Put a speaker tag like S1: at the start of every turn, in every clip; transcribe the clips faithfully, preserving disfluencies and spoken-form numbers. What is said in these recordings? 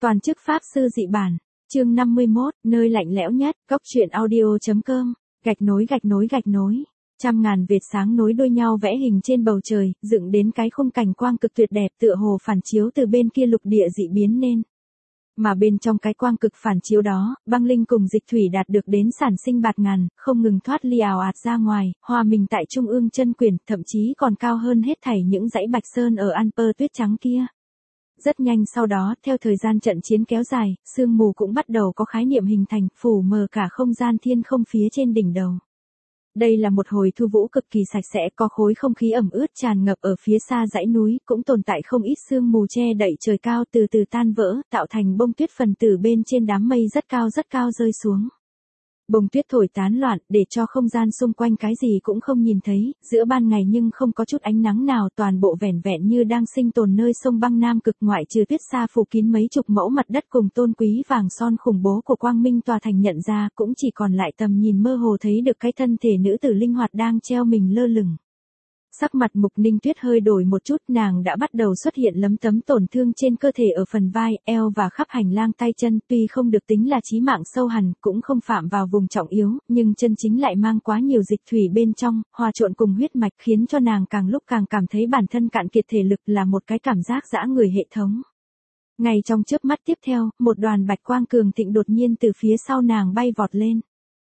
S1: Toàn chức Pháp sư dị bản, chương năm mươi mốt, nơi lạnh lẽo nhất, góc truyện audio.com, gạch nối gạch nối gạch nối. Trăm ngàn vệt sáng nối đuôi nhau vẽ hình trên bầu trời, dựng đến cái khung cảnh quang cực tuyệt đẹp tựa hồ phản chiếu từ bên kia lục địa dị biến nên. Mà bên trong cái quang cực phản chiếu đó, băng linh cùng dịch thủy đạt được đến sản sinh bạt ngàn, không ngừng thoát ly ào ạt ra ngoài, hòa mình tại trung ương chân quyền, thậm chí còn cao hơn hết thảy những dãy bạch sơn ở Alper tuyết trắng kia. Rất nhanh sau đó, theo thời gian trận chiến kéo dài, sương mù cũng bắt đầu có khái niệm hình thành, phủ mờ cả không gian thiên không phía trên đỉnh đầu. Đây là một hồi thu vũ cực kỳ sạch sẽ, có khối không khí ẩm ướt tràn ngập ở phía xa dãy núi, cũng tồn tại không ít sương mù che đậy trời cao từ từ tan vỡ, tạo thành bông tuyết phần tử bên trên đám mây rất cao rất cao rơi xuống. Bông tuyết thổi tán loạn, để cho không gian xung quanh cái gì cũng không nhìn thấy, giữa ban ngày nhưng không có chút ánh nắng nào, toàn bộ vẻn vẹn như đang sinh tồn nơi sông băng Nam Cực, ngoại trừ tuyết xa phủ kín mấy chục mẫu mặt đất cùng tôn quý vàng son khủng bố của quang minh tòa thành nhận ra, cũng chỉ còn lại tầm nhìn mơ hồ thấy được cái thân thể nữ tử linh hoạt đang treo mình lơ lửng. Sắc mặt Mục Ninh Tuyết hơi đổi một chút, nàng đã bắt đầu xuất hiện lấm tấm tổn thương trên cơ thể ở phần vai, eo và khắp hành lang tay chân, tuy không được tính là chí mạng sâu hẳn, cũng không phạm vào vùng trọng yếu, nhưng chân chính lại mang quá nhiều dịch thủy bên trong, hòa trộn cùng huyết mạch, khiến cho nàng càng lúc càng cảm thấy bản thân cạn kiệt thể lực, là một cái cảm giác dã người hệ thống. Ngay trong chớp mắt tiếp theo, một đoàn bạch quang cường thịnh đột nhiên từ phía sau nàng bay vọt lên.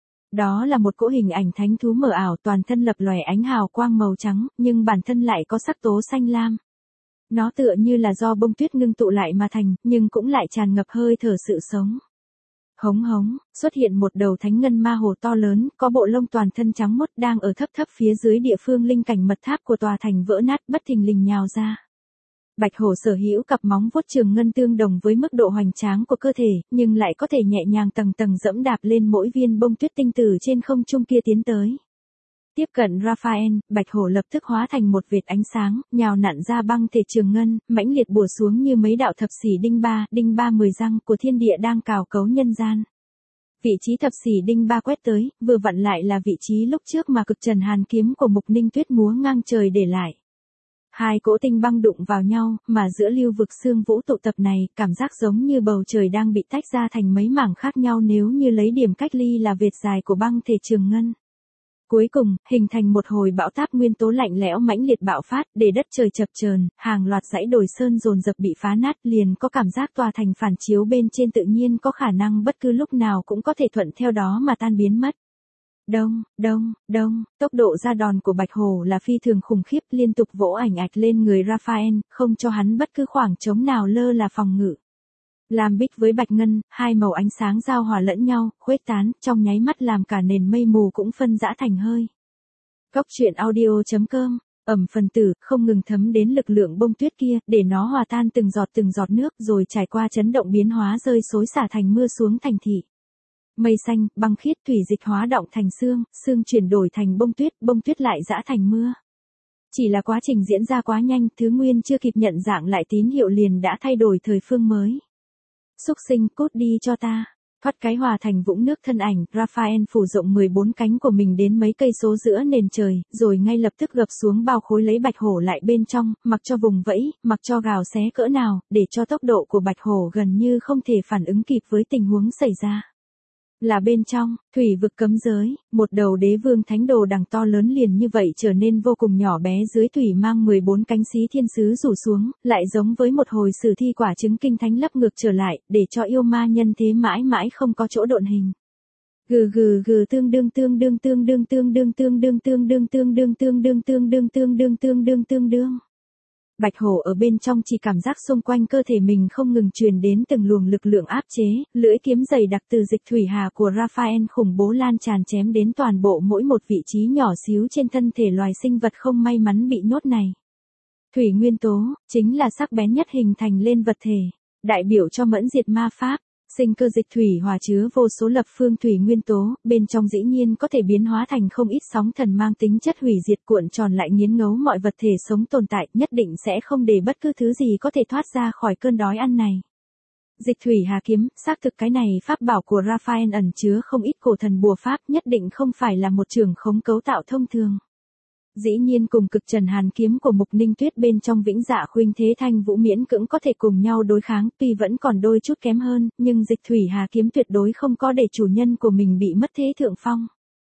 S1: Đó là một cỗ hình ảnh thánh thú mờ ảo, toàn thân lập lòe ánh hào quang màu trắng, nhưng bản thân lại có sắc tố xanh lam. Nó tựa như là do bông tuyết ngưng tụ lại mà thành, nhưng cũng lại tràn ngập hơi thở sự sống. Hống hống, xuất hiện một đầu thánh ngân ma hồ to lớn, có bộ lông toàn thân trắng muốt, đang ở thấp thấp phía dưới địa phương linh cảnh mật tháp của tòa thành vỡ nát, bất thình lình nhào ra. Bạch hổ sở hữu cặp móng vuốt trường ngân tương đồng với mức độ hoành tráng của cơ thể, nhưng lại có thể nhẹ nhàng tầng tầng dẫm đạp lên mỗi viên bông tuyết tinh tử trên không trung kia tiến tới. Tiếp cận Raphael, bạch hổ lập tức hóa thành một vệt ánh sáng, nhào nặn ra băng thể trường ngân, mãnh liệt bùa xuống như mấy đạo thập xỉ đinh ba, đinh ba mười răng của thiên địa đang cào cấu nhân gian. Vị trí thập xỉ đinh ba quét tới, vừa vặn lại là vị trí lúc trước mà cực trần hàn kiếm của Mục Ninh Tuyết múa ngang trời để lại. Hai cỗ tinh băng đụng vào nhau, mà giữa lưu vực xương vũ tụ tập này, cảm giác giống như bầu trời đang bị tách ra thành mấy mảng khác nhau nếu như lấy điểm cách ly là vệt dài của băng thể trường ngân. Cuối cùng, hình thành một hồi bão táp nguyên tố lạnh lẽo mãnh liệt bạo phát, để đất trời chập chờn, hàng loạt dãy đồi sơn dồn dập bị phá nát, liền có cảm giác tòa thành phản chiếu bên trên tự nhiên có khả năng bất cứ lúc nào cũng có thể thuận theo đó mà tan biến mất. Đông, đông, đông, tốc độ ra đòn của bạch hổ là phi thường khủng khiếp, liên tục vỗ ảnh ạch lên người Raphael, không cho hắn bất cứ khoảng trống nào lơ là phòng ngự. Lam bích với bạch ngân, hai màu ánh sáng giao hòa lẫn nhau, khuếch tán, trong nháy mắt làm cả nền mây mù cũng phân rã thành hơi. Góc truyện audio.com, ẩm phần tử, không ngừng thấm đến lực lượng bông tuyết kia, để nó hòa tan từng giọt từng giọt nước, rồi trải qua chấn động biến hóa rơi xối xả thành mưa xuống thành thị. Mây xanh, băng khiết, thủy dịch hóa động thành sương, sương chuyển đổi thành bông tuyết, bông tuyết lại giã thành mưa. Chỉ là quá trình diễn ra quá nhanh, thứ nguyên chưa kịp nhận dạng lại tín hiệu liền đã thay đổi thời phương mới. Xúc sinh, cút đi cho ta. Thoát cái hòa thành vũng nước thân ảnh, Raphael phủ rộng mười bốn cánh của mình đến mấy cây số giữa nền trời, rồi ngay lập tức gập xuống bao khối lấy bạch hổ lại bên trong, mặc cho vùng vẫy, mặc cho gào xé cỡ nào, để cho tốc độ của bạch hổ gần như không thể phản ứng kịp với tình huống xảy ra. Là bên trong, thủy vực cấm giới, một đầu đế vương thánh đồ đằng to lớn liền như vậy trở nên vô cùng nhỏ bé dưới thủy mang mười bốn cánh xí thiên sứ rủ xuống, lại giống với một hồi sử thi quả trứng kinh thánh lấp ngược trở lại, để cho yêu ma nhân thế mãi mãi không có chỗ độn hình. Gừ gừ gừ tương đương tương đương tương đương tương đương tương đương tương đương tương đương tương đương tương đương tương đương tương đương tương đương. Bạch hổ ở bên trong chỉ cảm giác xung quanh cơ thể mình không ngừng truyền đến từng luồng lực lượng áp chế, lưỡi kiếm dày đặc từ dịch thủy hà của Raphael khủng bố lan tràn chém đến toàn bộ mỗi một vị trí nhỏ xíu trên thân thể loài sinh vật không may mắn bị nhốt này. Thủy nguyên tố, chính là sắc bén nhất hình thành lên vật thể, đại biểu cho mẫn diệt ma pháp. Sinh cơ dịch thủy hòa chứa vô số lập phương thủy nguyên tố, bên trong dĩ nhiên có thể biến hóa thành không ít sóng thần mang tính chất hủy diệt cuộn tròn lại nghiến ngấu mọi vật thể sống tồn tại, nhất định sẽ không để bất cứ thứ gì có thể thoát ra khỏi cơn đói ăn này. Dịch thủy hà kiếm, xác thực cái này pháp bảo của Raphael ẩn chứa không ít cổ thần bùa pháp, nhất định không phải là một trường khống cấu tạo thông thường. Dĩ nhiên cùng cực trần hàn kiếm của Mục Ninh Tuyết bên trong Vĩnh Dạ Khuynh Thế Thanh Vũ miễn cưỡng có thể cùng nhau đối kháng, tuy vẫn còn đôi chút kém hơn, nhưng Dịch Thủy Hà kiếm tuyệt đối không có để chủ nhân của mình bị mất thế thượng phong.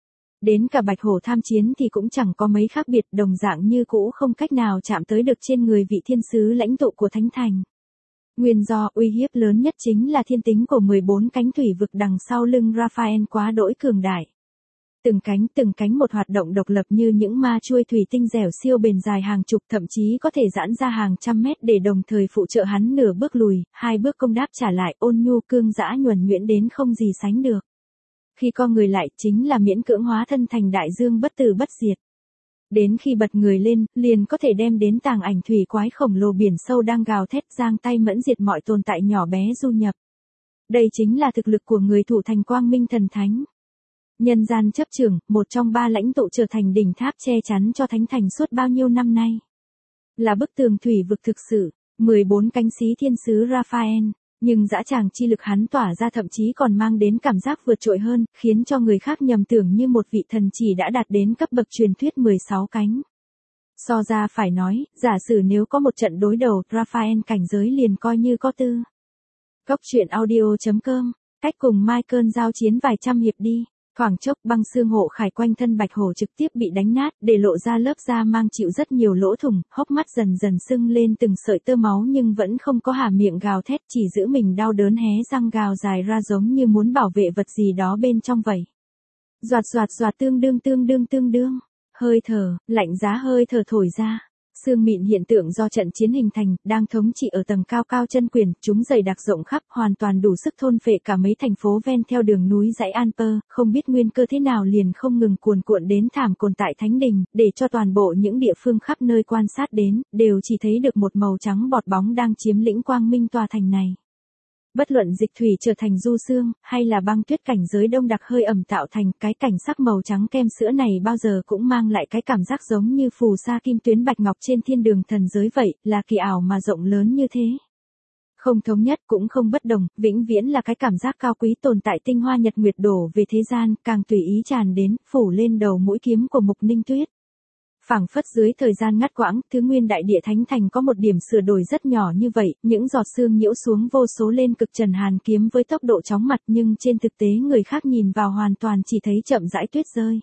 S1: Đến cả Bạch Hổ tham chiến thì cũng chẳng có mấy khác biệt, đồng dạng như cũ không cách nào chạm tới được trên người vị thiên sứ lãnh tụ của Thánh Thành. Nguyên do uy hiếp lớn nhất chính là thiên tính của mười bốn cánh thủy vực đằng sau lưng Raphael quá đỗi cường đại. Từng cánh từng cánh một hoạt động độc lập như những ma chuôi thủy tinh dẻo siêu bền dài hàng chục, thậm chí có thể giãn ra hàng trăm mét để đồng thời phụ trợ hắn nửa bước lùi, hai bước công đáp trả lại, ôn nhu cương dã nhuần nhuyễn đến không gì sánh được. Khi co người lại chính là miễn cưỡng hóa thân thành đại dương bất tử bất diệt. Đến khi bật người lên, liền có thể đem đến tàng ảnh thủy quái khổng lồ biển sâu đang gào thét, giang tay mẫn diệt mọi tồn tại nhỏ bé du nhập. Đây chính là thực lực của người thủ thành Quang Minh Thần Thánh. Nhân gian chấp trưởng, một trong ba lãnh tụ trở thành đỉnh tháp che chắn cho Thánh Thành suốt bao nhiêu năm nay. Là bức tường thủy vực thực sự, mười bốn cánh xí thiên sứ Raphael, nhưng dã tràng chi lực hắn tỏa ra thậm chí còn mang đến cảm giác vượt trội hơn, khiến cho người khác nhầm tưởng như một vị thần chỉ đã đạt đến cấp bậc truyền thuyết mười sáu cánh. So ra phải nói, giả sử nếu có một trận đối đầu, Raphael cảnh giới liền coi như có tư. Cốc truyện audio chấm com, cách cùng Michael giao chiến vài trăm hiệp đi. Thoảng chốc băng xương hộ khải quanh thân Bạch Hổ trực tiếp bị đánh nát, để lộ ra lớp da mang chịu rất nhiều lỗ thủng, hốc mắt dần dần sưng lên từng sợi tơ máu nhưng vẫn không có há miệng gào thét, chỉ giữ mình đau đớn hé răng gào dài ra giống như muốn bảo vệ vật gì đó bên trong vậy. Doạt doạt doạt tương đương tương đương tương đương, hơi thở, lạnh giá hơi thở thổi ra. Xương mịn hiện tượng do trận chiến hình thành, đang thống trị ở tầng cao cao chân quyền, chúng dày đặc rộng khắp, hoàn toàn đủ sức thôn phệ cả mấy thành phố ven theo đường núi dãy Alper, không biết nguyên cơ thế nào liền không ngừng cuồn cuộn đến thảm cồn tại Thánh Đình, để cho toàn bộ những địa phương khắp nơi quan sát đến, đều chỉ thấy được một màu trắng bọt bóng đang chiếm lĩnh Quang Minh tòa thành này. Bất luận dịch thủy trở thành du sương, hay là băng tuyết cảnh giới đông đặc hơi ẩm tạo thành, cái cảnh sắc màu trắng kem sữa này bao giờ cũng mang lại cái cảm giác giống như phù sa kim tuyến bạch ngọc trên thiên đường thần giới vậy, là kỳ ảo mà rộng lớn như thế. Không thống nhất cũng không bất đồng, vĩnh viễn là cái cảm giác cao quý tồn tại tinh hoa nhật nguyệt đổ về thế gian, càng tùy ý tràn đến, phủ lên đầu mũi kiếm của Mục Ninh Tuyết. Phảng phất dưới thời gian ngắt quãng, thứ nguyên đại địa Thánh Thành có một điểm sửa đổi rất nhỏ như vậy, những giọt sương nhiễu xuống vô số lên cực trần hàn kiếm với tốc độ chóng mặt, nhưng trên thực tế người khác nhìn vào hoàn toàn chỉ thấy chậm rãi tuyết rơi.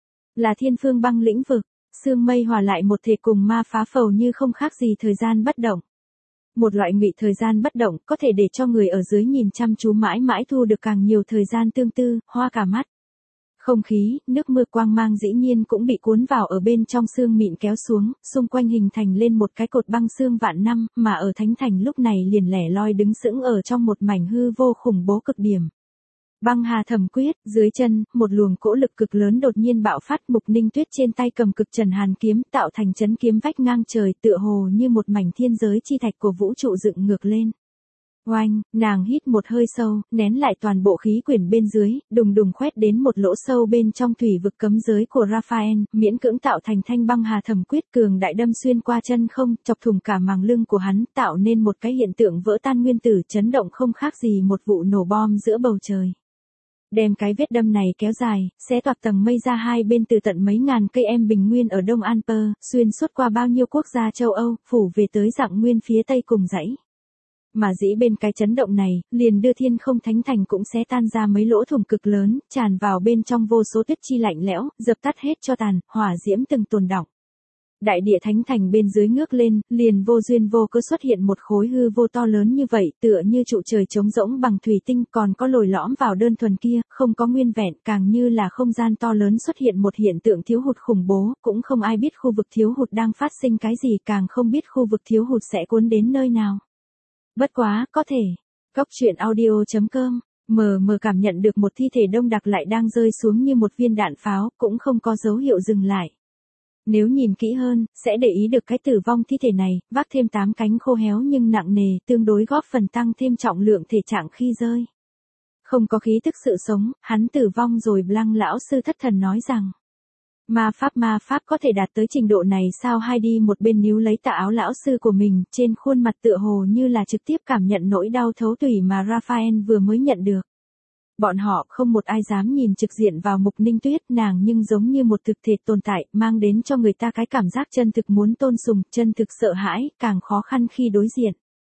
S1: Là thiên phương băng lĩnh vực, sương mây hòa lại một thể cùng ma phá phầu như không khác gì thời gian bất động. Một loại ngụy thời gian bất động có thể để cho người ở dưới nhìn chăm chú mãi mãi thu được càng nhiều thời gian tương tư, hoa cả mắt. Không khí, nước mưa quang mang dĩ nhiên cũng bị cuốn vào ở bên trong sương mịn kéo xuống, xung quanh hình thành lên một cái cột băng sương vạn năm, mà ở Thánh Thành lúc này liền lẻ loi đứng sững ở trong một mảnh hư vô khủng bố cực điểm. Băng hà thẩm quyết, dưới chân, một luồng cỗ lực cực lớn đột nhiên bạo phát, Mục Ninh Tuyết trên tay cầm cực trần hàn kiếm tạo thành chấn kiếm vách ngang trời, tựa hồ như một mảnh thiên giới chi thạch của vũ trụ dựng ngược lên. Oanh, nàng hít một hơi sâu, nén lại toàn bộ khí quyển bên dưới, đùng đùng khoét đến một lỗ sâu bên trong thủy vực cấm giới của Raphael, miễn cưỡng tạo thành thanh băng hà thẩm quyết cường đại đâm xuyên qua chân không, chọc thủng cả màng lưng của hắn, tạo nên một cái hiện tượng vỡ tan nguyên tử chấn động không khác gì một vụ nổ bom giữa bầu trời. Đem cái vết đâm này kéo dài, xé toạc tầng mây ra hai bên từ tận mấy ngàn cây em bình nguyên ở Đông Alper, xuyên suốt qua bao nhiêu quốc gia châu Âu, phủ về tới dạng nguyên phía tây cùng dãy. Mà dĩ bên cái chấn động này, liền đưa thiên không Thánh Thành cũng xé tan ra mấy lỗ thủng cực lớn, tràn vào bên trong vô số tuyết chi lạnh lẽo, dập tắt hết cho tàn, hỏa diễm từng tồn đọng. Đại địa Thánh Thành bên dưới ngước lên, liền vô duyên vô cớ xuất hiện một khối hư vô to lớn như vậy, tựa như trụ trời trống rỗng bằng thủy tinh, còn có lồi lõm vào đơn thuần kia, không có nguyên vẹn, càng như là không gian to lớn xuất hiện một hiện tượng thiếu hụt khủng bố, cũng không ai biết khu vực thiếu hụt đang phát sinh cái gì, càng không biết khu vực thiếu hụt sẽ cuốn đến nơi nào. Bất quá, có thể. Cốc truyện audio chấm com, mờ mờ cảm nhận được một thi thể đông đặc lại đang rơi xuống như một viên đạn pháo, cũng không có dấu hiệu dừng lại. Nếu nhìn kỹ hơn, sẽ để ý được cái tử vong thi thể này, vác thêm tám cánh khô héo nhưng nặng nề, tương đối góp phần tăng thêm trọng lượng thể trạng khi rơi. Không có khí tức sự sống, hắn tử vong rồi. Blanc lão sư thất thần nói rằng. Ma pháp ma pháp có thể đạt tới trình độ này sao? Hai đi một bên níu lấy tà áo lão sư của mình, trên khuôn mặt tựa hồ như là trực tiếp cảm nhận nỗi đau thấu tủy mà Raphael vừa mới nhận được. Bọn họ không một ai dám nhìn trực diện vào Mục Ninh Tuyết, nàng nhưng giống như một thực thể tồn tại, mang đến cho người ta cái cảm giác chân thực muốn tôn sùng, chân thực sợ hãi, càng khó khăn khi đối diện.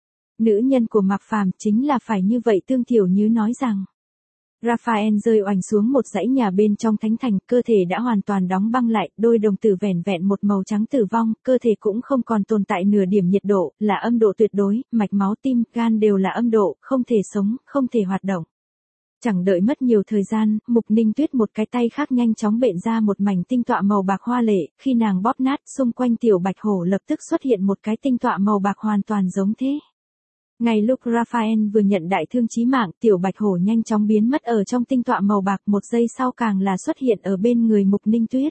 S1: Nữ nhân của Mạc Phàm chính là phải như vậy. Tương Tiểu Như nói rằng. Raphael rơi oành xuống một dãy nhà bên trong thánh thành, cơ thể đã hoàn toàn đóng băng lại, đôi đồng tử vẻn vẹn một màu trắng tử vong, cơ thể cũng không còn tồn tại nửa điểm nhiệt độ, là âm độ tuyệt đối, mạch máu tim, gan đều là âm độ, không thể sống, không thể hoạt động. Chẳng đợi mất nhiều thời gian, Mục Ninh Tuyết một cái tay khác nhanh chóng bện ra một mảnh tinh tọa màu bạc hoa lệ, khi nàng bóp nát, xung quanh tiểu bạch hổ lập tức xuất hiện một cái tinh tọa màu bạc hoàn toàn giống thế. Ngay lúc Raphael vừa nhận đại thương chí mạng, tiểu bạch hổ nhanh chóng biến mất ở trong tinh tọa màu bạc, một giây sau càng là xuất hiện ở bên người Mục Ninh Tuyết.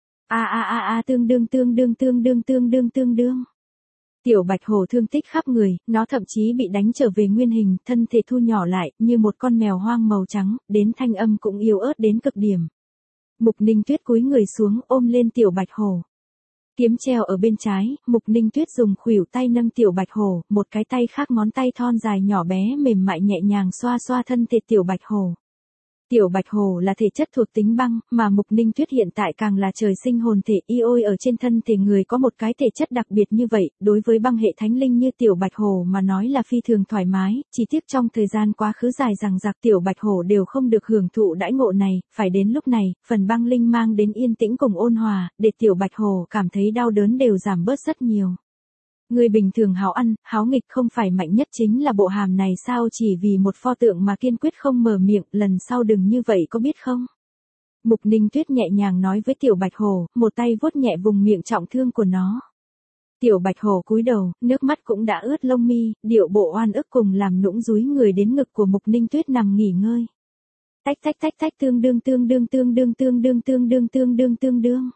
S1: A a a a tương đương tương đương tương đương tương đương tương đương. Tiểu bạch hổ thương tích khắp người, nó thậm chí bị đánh trở về nguyên hình, thân thể thu nhỏ lại, như một con mèo hoang màu trắng, đến thanh âm cũng yếu ớt đến cực điểm. Mục Ninh Tuyết cúi người xuống ôm lên tiểu bạch hổ. Kiếm treo ở bên trái, Mục Ninh Tuyết dùng khuỷu tay nâng tiểu bạch hổ, một cái tay khác ngón tay thon dài nhỏ bé mềm mại nhẹ nhàng xoa xoa thân thể tiểu bạch hổ. Tiểu bạch hổ là thể chất thuộc tính băng, mà Mục Ninh Tuyết hiện tại càng là trời sinh hồn thể, y ôi ở trên thân thể người có một cái thể chất đặc biệt như vậy, đối với băng hệ thánh linh như tiểu bạch hổ mà nói là phi thường thoải mái, chỉ tiếc trong thời gian quá khứ dài rằng rạc tiểu bạch hổ đều không được hưởng thụ đãi ngộ này, phải đến lúc này, phần băng linh mang đến yên tĩnh cùng ôn hòa, để tiểu bạch hổ cảm thấy đau đớn đều giảm bớt rất nhiều. Người bình thường háo ăn, háo nghịch không phải mạnh nhất chính là bộ hàm này sao, chỉ vì một pho tượng mà kiên quyết không mở miệng, lần sau đừng như vậy có biết không? Mục Ninh Tuyết nhẹ nhàng nói với tiểu bạch hổ, một tay vuốt nhẹ vùng miệng trọng thương của nó. Tiểu bạch hổ cúi đầu, nước mắt cũng đã ướt lông mi, điệu bộ oan ức cùng làm nũng dúi người đến ngực của Mục Ninh Tuyết nằm nghỉ ngơi. Tách tách tách tách tương đương tương đương tương đương tương đương tương đương tương đương tương đương.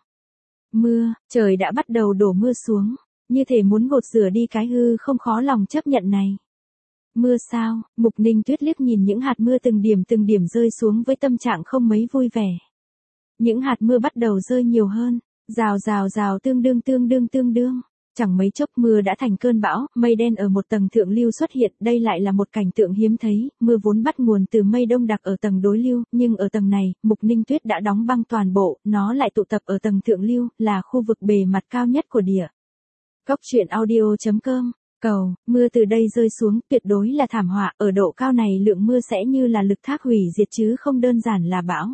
S1: Mưa, trời đã bắt đầu đổ mưa xuống. Như thể muốn gột rửa đi cái hư không khó lòng chấp nhận này. Mưa sao? Mục Ninh Tuyết liếc nhìn những hạt mưa từng điểm từng điểm rơi xuống với tâm trạng không mấy vui vẻ. Những hạt mưa bắt đầu rơi nhiều hơn, rào rào rào tương đương tương đương tương đương. Chẳng mấy chốc mưa đã thành cơn bão, mây đen ở một tầng thượng lưu xuất hiện, đây lại là một cảnh tượng hiếm thấy, mưa vốn bắt nguồn từ mây đông đặc ở tầng đối lưu, nhưng ở tầng này, Mục Ninh Tuyết đã đóng băng toàn bộ, nó lại tụ tập ở tầng thượng lưu, là khu vực bề mặt cao nhất của địa. Góc truyện audio chấm com, cầu, mưa từ đây rơi xuống, tuyệt đối là thảm họa, ở độ cao này lượng mưa sẽ như là lực thác hủy diệt chứ không đơn giản là bão.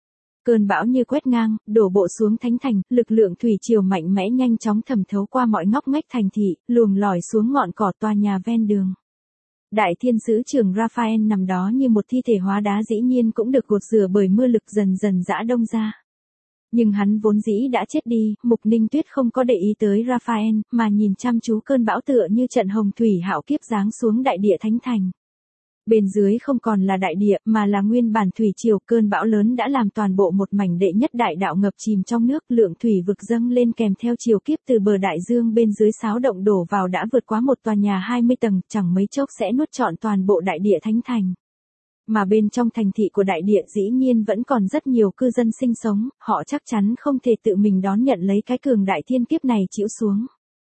S1: Cơn bão như quét ngang, đổ bộ xuống thánh thành, lực lượng thủy triều mạnh mẽ nhanh chóng thẩm thấu qua mọi ngóc ngách thành thị, luồng lỏi xuống ngọn cỏ tòa nhà ven đường. Đại thiên sứ trưởng Raphael nằm đó như một thi thể hóa đá dĩ nhiên cũng được gột rửa bởi mưa lực dần dần giã đông ra. Nhưng hắn vốn dĩ đã chết đi, Mục Ninh Tuyết không có để ý tới Raphael, mà nhìn chăm chú cơn bão tựa như trận hồng thủy hạo kiếp giáng xuống đại địa thánh thành. Bên dưới không còn là đại địa, mà là nguyên bản thủy triều, cơn bão lớn đã làm toàn bộ một mảnh đệ nhất đại đạo ngập chìm trong nước, lượng thủy vực dâng lên kèm theo chiều kiếp từ bờ đại dương bên dưới xáo động đổ vào đã vượt quá một tòa nhà hai mươi tầng, chẳng mấy chốc sẽ nuốt trọn toàn bộ đại địa thánh thành. Mà bên trong thành thị của đại địa dĩ nhiên vẫn còn rất nhiều cư dân sinh sống, họ chắc chắn không thể tự mình đón nhận lấy cái cường đại thiên kiếp này chịu xuống.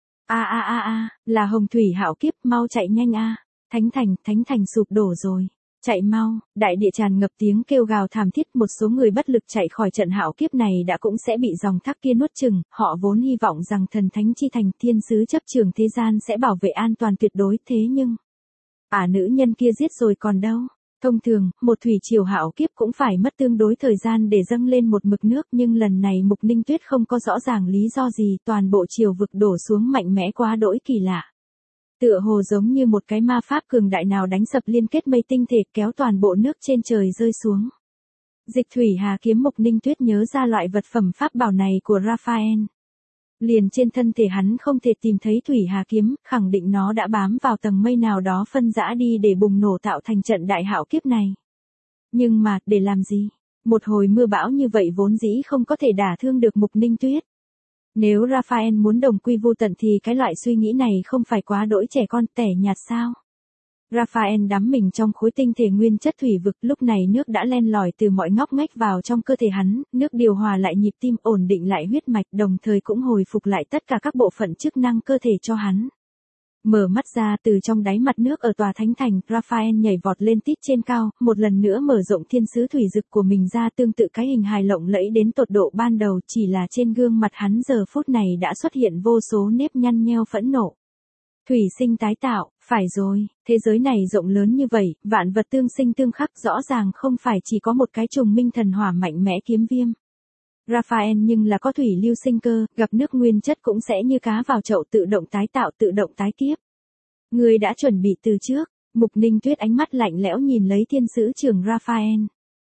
S1: A a a a, là hồng thủy hạo kiếp, mau chạy nhanh a. Thánh thành, thánh thành sụp đổ rồi. Chạy mau, đại địa tràn ngập tiếng kêu gào thảm thiết, một số người bất lực chạy khỏi trận hạo kiếp này đã cũng sẽ bị dòng thác kia nuốt chửng, họ vốn hy vọng rằng thần thánh chi thành thiên sứ chấp trường thế gian sẽ bảo vệ an toàn tuyệt đối, thế nhưng à nữ nhân kia giết rồi còn đâu. Thông thường, một thủy triều hạo kiếp cũng phải mất tương đối thời gian để dâng lên một mực nước, nhưng lần này Mục Ninh Tuyết không có rõ ràng lý do gì, toàn bộ triều vực đổ xuống mạnh mẽ quá đỗi kỳ lạ. Tựa hồ giống như một cái ma pháp cường đại nào đánh sập liên kết mây tinh thể, kéo toàn bộ nước trên trời rơi xuống. Dịch thủy hà kiếm. Mục Ninh Tuyết nhớ ra loại vật phẩm pháp bảo này của Raphael. Liền trên thân thể hắn không thể tìm thấy thủy hà kiếm, khẳng định nó đã bám vào tầng mây nào đó phân rã đi để bùng nổ tạo thành trận đại hạo kiếp này. Nhưng mà, để làm gì? Một hồi mưa bão như vậy vốn dĩ không có thể đả thương được Mục Ninh Tuyết. Nếu Raphael muốn đồng quy vu tận thì cái loại suy nghĩ này không phải quá đỗi trẻ con tẻ nhạt sao? Raphael đắm mình trong khối tinh thể nguyên chất thủy vực, lúc này nước đã len lỏi từ mọi ngóc ngách vào trong cơ thể hắn, nước điều hòa lại nhịp tim, ổn định lại huyết mạch, đồng thời cũng hồi phục lại tất cả các bộ phận chức năng cơ thể cho hắn. Mở mắt ra từ trong đáy mặt nước ở tòa thánh thành, Raphael nhảy vọt lên tít trên cao, một lần nữa mở rộng thiên sứ thủy dực của mình ra tương tự cái hình hài lộng lẫy đến tột độ ban đầu, chỉ là trên gương mặt hắn giờ phút này đã xuất hiện vô số nếp nhăn nheo phẫn nộ. Thủy sinh tái tạo, phải rồi, thế giới này rộng lớn như vậy, vạn vật tương sinh tương khắc rõ ràng không phải chỉ có một cái trùng minh thần hỏa mạnh mẽ kiếm viêm. Raphael nhưng là có thủy lưu sinh cơ, gặp nước nguyên chất cũng sẽ như cá vào chậu tự động tái tạo tự động tái tiếp. Ngươi đã chuẩn bị từ trước, Mục Ninh Tuyết ánh mắt lạnh lẽo nhìn lấy thiên sứ trưởng Raphael.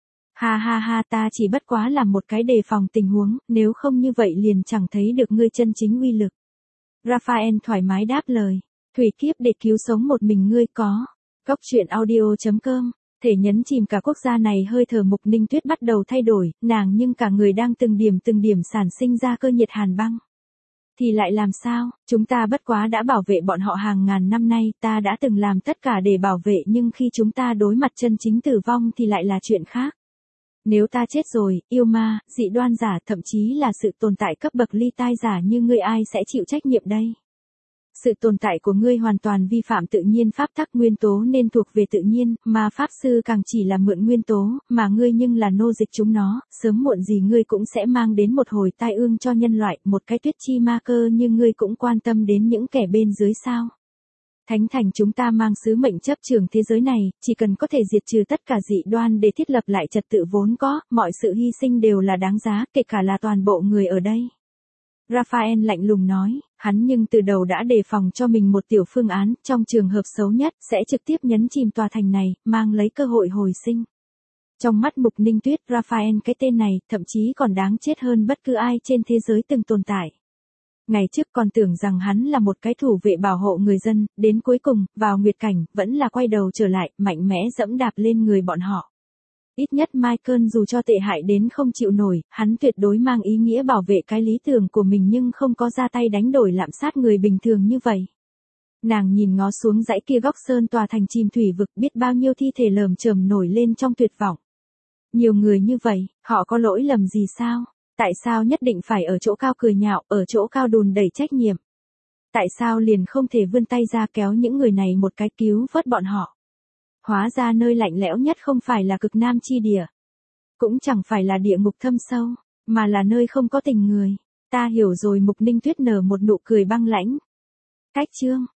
S1: Ha ha ha, ta chỉ bất quá làm một cái đề phòng tình huống, nếu không như vậy liền chẳng thấy được ngươi chân chính uy lực. Raphael thoải mái đáp lời, thủy kiếp để cứu sống một mình ngươi có. Cốc truyện audio chấm com, thể nhấn chìm cả quốc gia này hơi thở. Mục Ninh Tuyết bắt đầu thay đổi, nàng nhưng cả người đang từng điểm từng điểm sản sinh ra cơ nhiệt hàn băng. Thì lại làm sao, chúng ta bất quá đã bảo vệ bọn họ hàng ngàn năm nay, ta đã từng làm tất cả để bảo vệ, nhưng khi chúng ta đối mặt chân chính tử vong thì lại là chuyện khác. Nếu ta chết rồi, yêu ma, dị đoan giả, thậm chí là sự tồn tại cấp bậc ly tai giả như ngươi, ai sẽ chịu trách nhiệm đây? Sự tồn tại của ngươi hoàn toàn vi phạm tự nhiên pháp tắc, nguyên tố nên thuộc về tự nhiên, mà pháp sư càng chỉ là mượn nguyên tố, mà ngươi nhưng là nô dịch chúng nó, sớm muộn gì ngươi cũng sẽ mang đến một hồi tai ương cho nhân loại, một cái tuyết chi ma cơ như ngươi cũng quan tâm đến những kẻ bên dưới sao? Thánh thành chúng ta mang sứ mệnh chấp trường thế giới này, chỉ cần có thể diệt trừ tất cả dị đoan để thiết lập lại trật tự vốn có, mọi sự hy sinh đều là đáng giá, kể cả là toàn bộ người ở đây. Raphael lạnh lùng nói, hắn nhưng từ đầu đã đề phòng cho mình một tiểu phương án, trong trường hợp xấu nhất, sẽ trực tiếp nhấn chìm tòa thành này, mang lấy cơ hội hồi sinh. Trong mắt Mục Ninh Tuyết, Raphael cái tên này, thậm chí còn đáng chết hơn bất cứ ai trên thế giới từng tồn tại. Ngày trước còn tưởng rằng hắn là một cái thủ vệ bảo hộ người dân, đến cuối cùng, vào nguyệt cảnh, vẫn là quay đầu trở lại, mạnh mẽ dẫm đạp lên người bọn họ. Ít nhất Michael dù cho tệ hại đến không chịu nổi, hắn tuyệt đối mang ý nghĩa bảo vệ cái lý tưởng của mình nhưng không có ra tay đánh đổi lạm sát người bình thường như vậy. Nàng nhìn ngó xuống dãy kia góc sơn tòa thành chìm thủy vực, biết bao nhiêu thi thể lởm chởm nổi lên trong tuyệt vọng. Nhiều người như vậy, họ có lỗi lầm gì sao? Tại sao nhất định phải ở chỗ cao cười nhạo, ở chỗ cao đùn đẩy trách nhiệm? Tại sao liền không thể vươn tay ra kéo những người này một cái cứu vớt bọn họ? Hóa ra nơi lạnh lẽo nhất không phải là cực nam chi địa. Cũng chẳng phải là địa ngục thâm sâu, mà là nơi không có tình người. Ta hiểu rồi. Mục Ninh Tuyết nở một nụ cười băng lãnh. Cách chương.